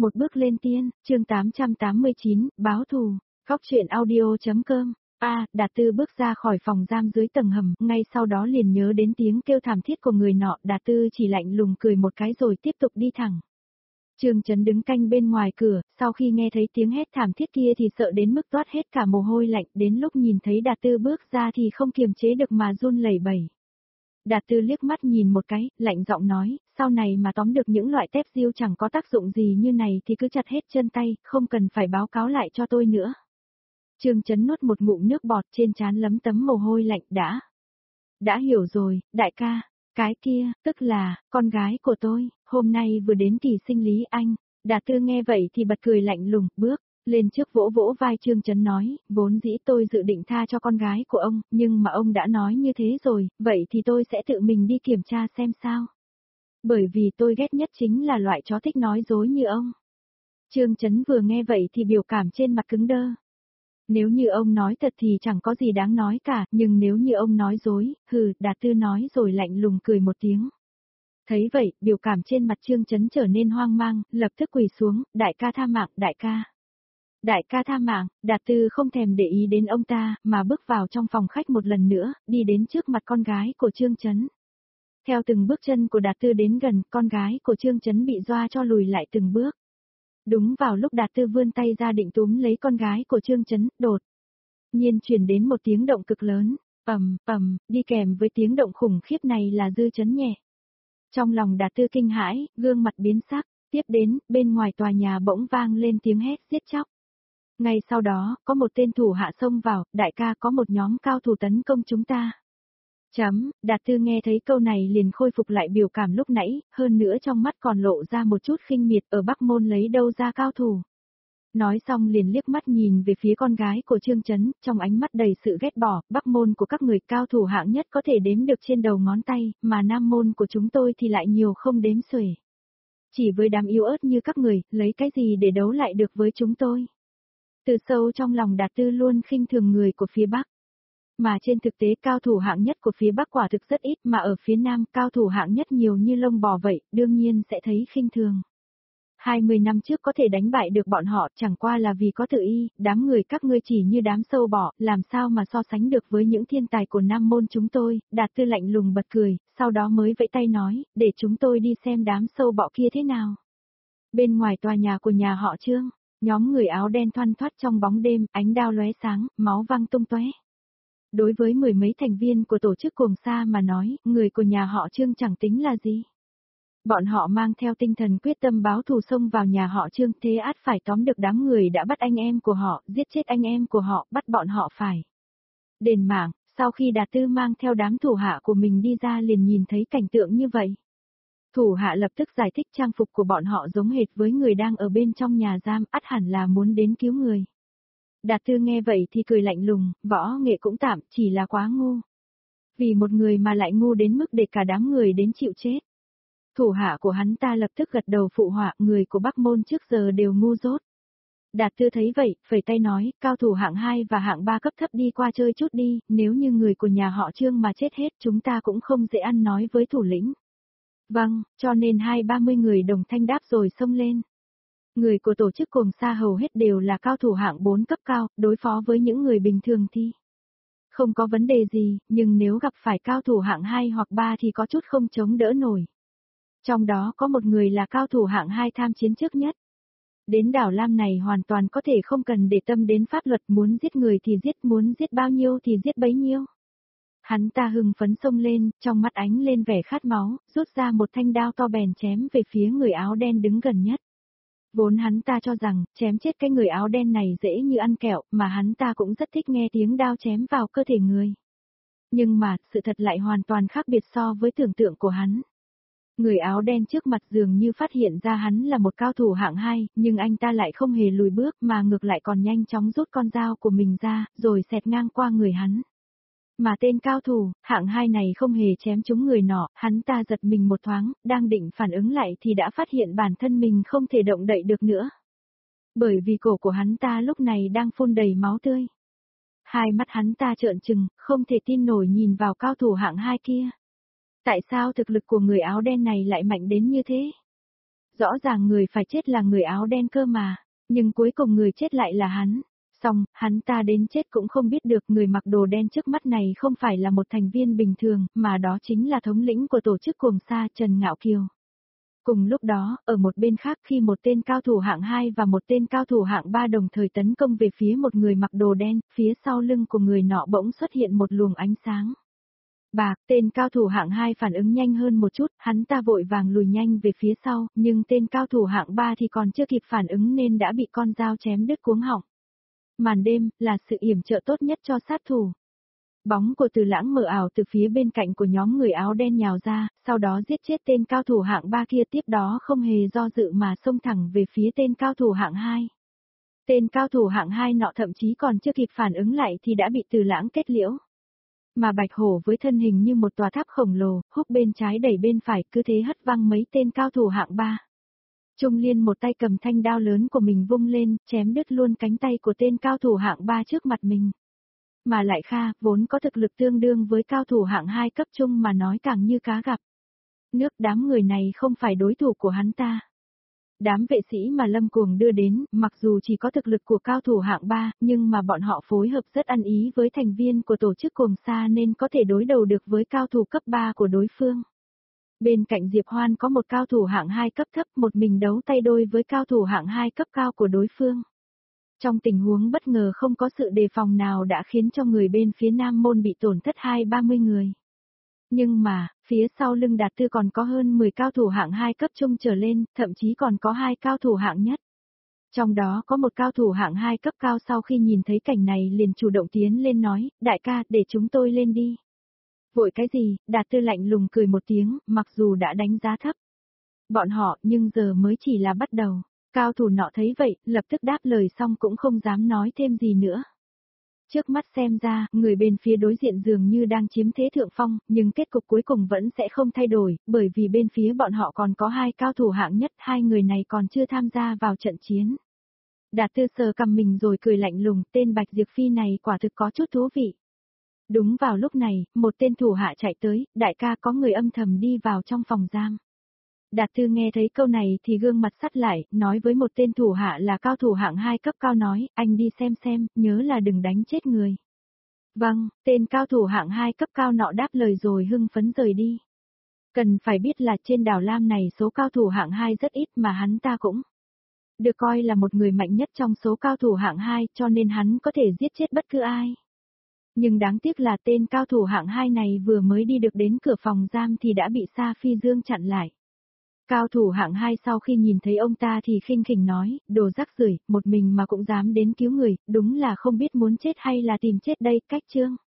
Một bước lên tiên, chương 889, báo thù, Cóc truyện audio.com. Đạt Tư bước ra khỏi phòng giam dưới tầng hầm, ngay sau đó liền nhớ đến tiếng kêu thảm thiết của người nọ, Đạt Tư chỉ lạnh lùng cười một cái rồi tiếp tục đi thẳng. Trương Chấn đứng canh bên ngoài cửa, sau khi nghe thấy tiếng hét thảm thiết kia thì sợ đến mức toát hết cả mồ hôi lạnh, đến lúc nhìn thấy Đạt Tư bước ra thì không kiềm chế được mà run lẩy bẩy. Đạt Tư liếc mắt nhìn một cái, lạnh giọng nói, sau này mà tóm được những loại tép diêu chẳng có tác dụng gì như này thì cứ chặt hết chân tay, không cần phải báo cáo lại cho tôi nữa. Trương Chấn nuốt một ngụm nước bọt, trên trán lấm tấm mồ hôi lạnh. Đã hiểu rồi, đại ca, cái kia, tức là, con gái của tôi, hôm nay vừa đến kỳ sinh lý anh. Đạt Tư nghe vậy thì bật cười lạnh lùng, bước lên trước vỗ vỗ vai Trương Chấn nói, vốn dĩ tôi dự định tha cho con gái của ông, nhưng mà ông đã nói như thế rồi, vậy thì tôi sẽ tự mình đi kiểm tra xem sao. Bởi vì tôi ghét nhất chính là loại chó thích nói dối như ông. Trương Chấn vừa nghe vậy thì biểu cảm trên mặt cứng đơ. Nếu như ông nói thật thì chẳng có gì đáng nói cả, nhưng nếu như ông nói dối, Đạt Tư nói rồi lạnh lùng cười một tiếng. Thấy vậy, biểu cảm trên mặt Trương Chấn trở nên hoang mang, lập tức quỳ xuống, đại ca tha mạng, đại ca. Đại ca tha mạng, Đạt Tư không thèm để ý đến ông ta, mà bước vào trong phòng khách một lần nữa, đi đến trước mặt con gái của Trương Chấn. Theo từng bước chân của Đạt Tư đến gần, con gái của Trương Chấn bị dọa cho lùi lại từng bước. Đúng vào lúc Đạt Tư vươn tay ra định túm lấy con gái của Trương Chấn, đột nhiên truyền đến một tiếng động cực lớn, đi kèm với tiếng động khủng khiếp này là dư chấn nhẹ. Trong lòng Đạt Tư kinh hãi, gương mặt biến sắc, tiếp đến, bên ngoài tòa nhà bỗng vang lên tiếng hét giết chóc. Ngay sau đó, có một tên thủ hạ xông vào, đại ca có một nhóm cao thủ tấn công chúng ta. Đạt Tư nghe thấy câu này liền khôi phục lại biểu cảm lúc nãy, hơn nữa trong mắt còn lộ ra một chút khinh miệt, ở Bắc Môn lấy đâu ra cao thủ. Nói xong liền liếc mắt nhìn về phía con gái của Trương Chấn, trong ánh mắt đầy sự ghét bỏ, Bắc Môn của các người cao thủ hạng nhất có thể đếm được trên đầu ngón tay, mà Nam Môn của chúng tôi thì lại nhiều không đếm xuể. Chỉ với đám yếu ớt như các người, lấy cái gì để đấu lại được với chúng tôi? Từ sâu trong lòng Đạt Tư luôn khinh thường người của phía Bắc. Mà trên thực tế cao thủ hạng nhất của phía Bắc quả thực rất ít, mà ở phía Nam cao thủ hạng nhất nhiều như lông bò vậy, đương nhiên sẽ thấy khinh thường. 20 năm trước có thể đánh bại được bọn họ chẳng qua là vì có tự y, đám người các ngươi chỉ như đám sâu bọ, làm sao mà so sánh được với những thiên tài của Nam Môn chúng tôi. Đạt Tư lạnh lùng bật cười, sau đó mới vẫy tay nói, để chúng tôi đi xem đám sâu bọ kia thế nào. Bên ngoài tòa nhà của nhà họ Trương, nhóm người áo đen thoăn thoắt trong bóng đêm, ánh đao lóe sáng, máu văng tung tóe. Đối với mười mấy thành viên của tổ chức Cuồng Sa mà nói, người của nhà họ Trương chẳng tính là gì. Bọn họ mang theo tinh thần quyết tâm báo thù xông vào nhà họ Trương, thế ắt phải tóm được đám người đã bắt anh em của họ, giết chết anh em của họ, bắt bọn họ phải đền mạng. Sau khi Đạt Tư mang theo đám thủ hạ của mình đi ra liền nhìn thấy cảnh tượng như vậy. Thủ hạ lập tức giải thích trang phục của bọn họ giống hệt với người đang ở bên trong nhà giam, ắt hẳn là muốn đến cứu người. Đạt Tư nghe vậy thì cười lạnh lùng, võ nghệ cũng tạm, chỉ là quá ngu. Vì một người mà lại ngu đến mức để cả đám người đến chịu chết. Thủ hạ của hắn ta lập tức gật đầu phụ họa, người của Bắc Môn trước giờ đều ngu dốt. Đạt Tư thấy vậy, phẩy tay nói, cao thủ hạng 2 và hạng 3 cấp thấp đi qua chơi chút đi, nếu như người của nhà họ Trương mà chết hết chúng ta cũng không dễ ăn nói với thủ lĩnh. Vâng, cho nên 20-30 người đồng thanh đáp rồi xông lên. Người của tổ chức Cuồng Sa hầu hết đều là cao thủ hạng 4 cấp cao, đối phó với những người bình thường thì không có vấn đề gì, nhưng nếu gặp phải cao thủ hạng 2 hoặc 3 thì có chút không chống đỡ nổi. Trong đó có một người là cao thủ hạng 2 tham chiến trước nhất. Đến đảo Lam này hoàn toàn có thể không cần để tâm đến pháp luật, muốn giết người thì giết, muốn giết bao nhiêu thì giết bấy nhiêu. Hắn ta hưng phấn xông lên, trong mắt ánh lên vẻ khát máu, rút ra một thanh đao to bèn chém về phía người áo đen đứng gần nhất. Vốn hắn ta cho rằng, chém chết cái người áo đen này dễ như ăn kẹo, mà hắn ta cũng rất thích nghe tiếng đao chém vào cơ thể người. Nhưng mà, sự thật lại hoàn toàn khác biệt so với tưởng tượng của hắn. Người áo đen trước mặt dường như phát hiện ra hắn là một cao thủ hạng 2, nhưng anh ta lại không hề lùi bước mà ngược lại còn nhanh chóng rút con dao của mình ra, rồi xẹt ngang qua người hắn. Mà tên cao thủ, hạng 2 này không hề chém trúng người nọ, hắn ta giật mình một thoáng, đang định phản ứng lại thì đã phát hiện bản thân mình không thể động đậy được nữa. Bởi vì cổ của hắn ta lúc này đang phun đầy máu tươi. Hai mắt hắn ta trợn trừng, không thể tin nổi nhìn vào cao thủ hạng 2 kia. Tại sao thực lực của người áo đen này lại mạnh đến như thế? Rõ ràng người phải chết là người áo đen cơ mà, nhưng cuối cùng người chết lại là hắn. Xong, hắn ta đến chết cũng không biết được người mặc đồ đen trước mắt này không phải là một thành viên bình thường, mà đó chính là thống lĩnh của tổ chức cuồng sa Trần Ngạo Kiều. Cùng lúc đó, ở một bên khác khi một tên cao thủ hạng 2 và một tên cao thủ hạng 3 đồng thời tấn công về phía một người mặc đồ đen, phía sau lưng của người nọ bỗng xuất hiện một luồng ánh sáng. Bạc, tên cao thủ hạng 2 phản ứng nhanh hơn một chút, hắn ta vội vàng lùi nhanh về phía sau, nhưng tên cao thủ hạng 3 thì còn chưa kịp phản ứng nên đã bị con dao chém đứt cuống họng. Màn đêm, là sự yểm trợ tốt nhất cho sát thủ. Bóng của Từ Lãng mờ ảo từ phía bên cạnh của nhóm người áo đen nhào ra, sau đó giết chết tên cao thủ hạng 3 kia, tiếp đó không hề do dự mà xông thẳng về phía tên cao thủ hạng 2. Tên cao thủ hạng 2 nọ thậm chí còn chưa kịp phản ứng lại thì đã bị Từ Lãng kết liễu. Mà Bạch Hổ với thân hình như một tòa tháp khổng lồ, húc bên trái đẩy bên phải, cứ thế hất văng mấy tên cao thủ hạng 3. Trung Liên một tay cầm thanh đao lớn của mình vung lên, chém đứt luôn cánh tay của tên cao thủ hạng 3 trước mặt mình. Mà lại Kha, vốn có thực lực tương đương với cao thủ hạng 2 cấp trung mà nói càng như cá gặp. Nước đám người này không phải đối thủ của hắn ta. Đám vệ sĩ mà Lâm Cuồng đưa đến, mặc dù chỉ có thực lực của cao thủ hạng 3, nhưng mà bọn họ phối hợp rất ăn ý với thành viên của tổ chức Cuồng Sa nên có thể đối đầu được với cao thủ cấp 3 của đối phương. Bên cạnh Diệp Hoan có một cao thủ hạng 2 cấp thấp, một mình đấu tay đôi với cao thủ hạng 2 cấp cao của đối phương. Trong tình huống bất ngờ không có sự đề phòng nào đã khiến cho người bên phía Nam Môn bị tổn thất 20-30 người. Nhưng mà, phía sau lưng Đạt Tư còn có hơn 10 cao thủ hạng 2 cấp trung trở lên, thậm chí còn có 2 cao thủ hạng nhất. Trong đó có một cao thủ hạng 2 cấp cao sau khi nhìn thấy cảnh này liền chủ động tiến lên nói, đại ca, để chúng tôi lên đi. Vội cái gì, Đạt Tư lạnh lùng cười một tiếng, mặc dù đã đánh giá thấp bọn họ nhưng giờ mới chỉ là bắt đầu. Cao thủ nọ thấy vậy, lập tức đáp lời xong cũng không dám nói thêm gì nữa. Trước mắt xem ra, người bên phía đối diện dường như đang chiếm thế thượng phong, nhưng kết cục cuối cùng vẫn sẽ không thay đổi, bởi vì bên phía bọn họ còn có 2 cao thủ hạng nhất, 2 người này còn chưa tham gia vào trận chiến. Đạt Tư sờ cằm mình rồi cười lạnh lùng, tên Bạch Diệp Phi này quả thực có chút thú vị. Đúng vào lúc này, một tên thủ hạ chạy tới, đại ca có người âm thầm đi vào trong phòng giam. Đạt Tư nghe thấy câu này thì gương mặt sắt lại, nói với một tên thủ hạ là cao thủ hạng 2 cấp cao nói, anh đi xem, nhớ là đừng đánh chết người. Vâng, tên cao thủ hạng 2 cấp cao nọ đáp lời rồi hưng phấn rời đi. Cần phải biết là trên đảo Lam này số cao thủ hạng 2 rất ít mà hắn ta cũng được coi là một người mạnh nhất trong số cao thủ hạng 2 cho nên hắn có thể giết chết bất cứ ai. Nhưng đáng tiếc là tên cao thủ hạng 2 này vừa mới đi được đến cửa phòng giam thì đã bị Sa Phi Dương chặn lại. Cao thủ hạng 2 sau khi nhìn thấy ông ta thì khinh khỉnh nói, đồ rác rưởi, một mình mà cũng dám đến cứu người, đúng là không biết muốn chết hay là tìm chết đây, cách chương.